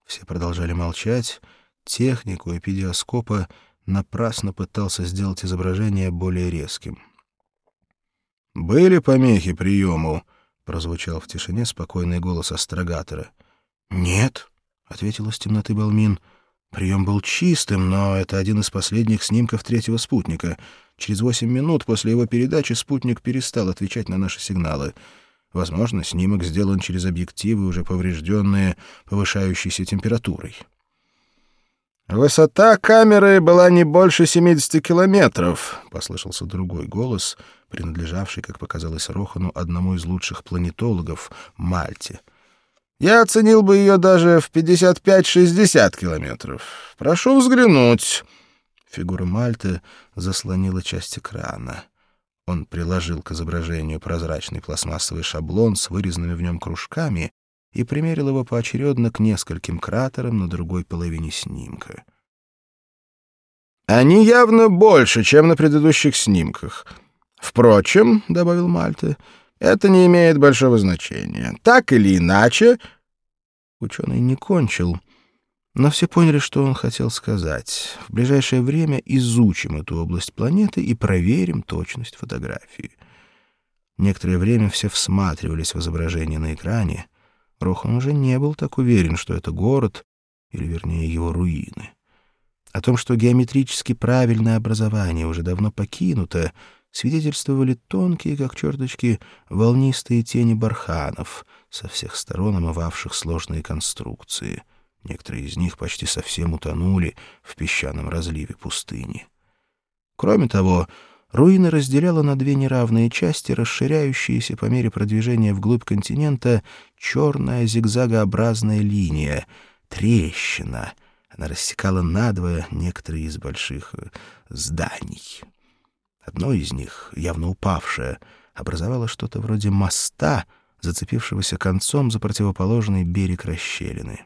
Все продолжали молчать. Техник у эпидиоскопа напрасно пытался сделать изображение более резким. «Были помехи приему?» — прозвучал в тишине спокойный голос астрогатора. «Нет», — ответил из темноты Балмин. «Прием был чистым, но это один из последних снимков третьего спутника. Через 8 минут после его передачи спутник перестал отвечать на наши сигналы. Возможно, снимок сделан через объективы, уже поврежденные повышающейся температурой». «Высота камеры была не больше 70 километров», — послышался другой голос, принадлежавший, как показалось Рохану, одному из лучших планетологов — Мальте. «Я оценил бы ее даже в 55-60 километров. Прошу взглянуть». Фигура Мальты заслонила часть экрана. Он приложил к изображению прозрачный пластмассовый шаблон с вырезанными в нем кружками и примерил его поочередно к нескольким кратерам на другой половине снимка. «Они явно больше, чем на предыдущих снимках. Впрочем, — добавил Мальте, — это не имеет большого значения. Так или иначе...» Ученый не кончил, но все поняли, что он хотел сказать. В ближайшее время изучим эту область планеты и проверим точность фотографии. Некоторое время все всматривались в изображение на экране. Рохан уже не был так уверен, что это город, или, вернее, его руины. О том, что геометрически правильное образование уже давно покинуто, свидетельствовали тонкие, как черточки, волнистые тени барханов, со всех сторон омывавших сложные конструкции. Некоторые из них почти совсем утонули в песчаном разливе пустыни. Кроме того, руины разделяла на две неравные части, расширяющиеся по мере продвижения вглубь континента черная зигзагообразная линия, трещина. Она рассекала надвое некоторые из больших зданий. Одно из них, явно упавшее, образовало что-то вроде моста, зацепившегося концом за противоположный берег расщелины.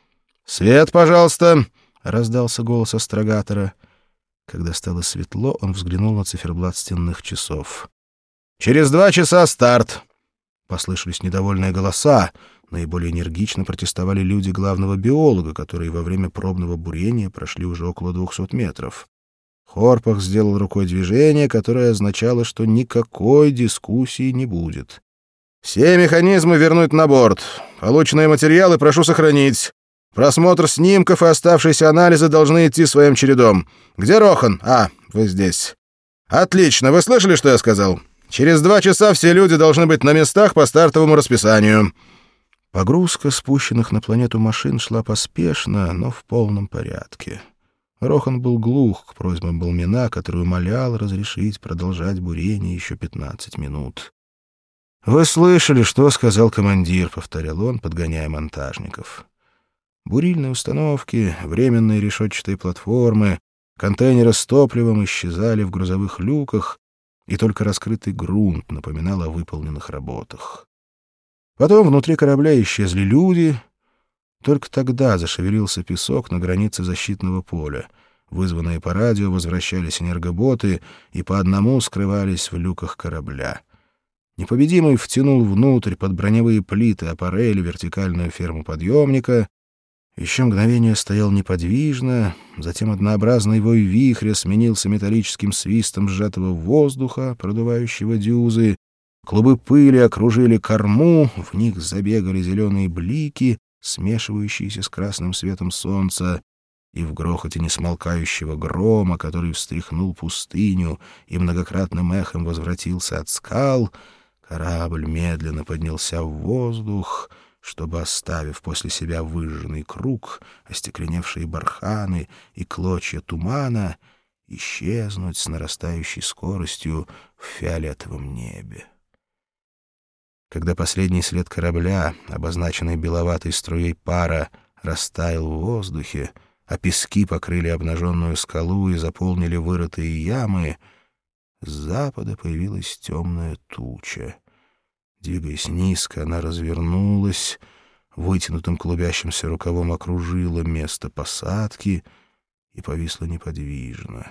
«Свет, пожалуйста!» — раздался голос астрогатора. Когда стало светло, он взглянул на циферблат стенных часов. «Через 2 часа старт!» Послышались недовольные голоса. Наиболее энергично протестовали люди главного биолога, которые во время пробного бурения прошли уже около 200 метров. Хорпах сделал рукой движение, которое означало, что никакой дискуссии не будет. «Все механизмы вернуть на борт. Полученные материалы прошу сохранить. Просмотр снимков и оставшиеся анализы должны идти своим чередом. Где Рохан? А, вы здесь. Отлично, вы слышали, что я сказал? Через 2 часа все люди должны быть на местах по стартовому расписанию». Погрузка спущенных на планету машин шла поспешно, но в полном порядке. Рохан был глух к просьбам Балмина, который умолял разрешить продолжать бурение еще 15 минут. «Вы слышали, что сказал командир», — повторял он, подгоняя монтажников. Бурильные установки, временные решетчатые платформы, контейнеры с топливом исчезали в грузовых люках, и только раскрытый грунт напоминал о выполненных работах. Потом внутри корабля исчезли люди. Только тогда зашевелился песок на границе защитного поля. Вызванные по радио возвращались энергоботы и по одному скрывались в люках корабля. Непобедимый втянул внутрь под броневые плиты аппарели вертикальную ферму подъемника. Еще мгновение стоял неподвижно, затем однообразный вой вихря сменился металлическим свистом сжатого воздуха, продувающего дюзы. Клубы пыли окружили корму, в них забегали зеленые блики, смешивающиеся с красным светом солнца, и в грохоте несмолкающего грома, который встряхнул пустыню и многократным эхом возвратился от скал, корабль медленно поднялся в воздух, чтобы, оставив после себя выжженный круг, остекленевшие барханы и клочья тумана, исчезнуть с нарастающей скоростью в фиолетовом небе. Когда последний след корабля, обозначенный беловатой струей пара, растаял в воздухе, а пески покрыли обнаженную скалу и заполнили вырытые ямы, с запада появилась темная туча. Двигаясь низко, она развернулась, вытянутым клубящимся рукавом окружила место посадки и повисла неподвижно.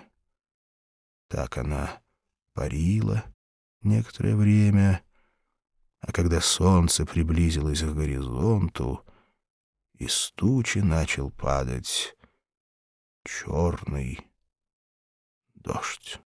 Так она парила некоторое время, а когда солнце приблизилось к горизонту, из тучи начал падать черный дождь.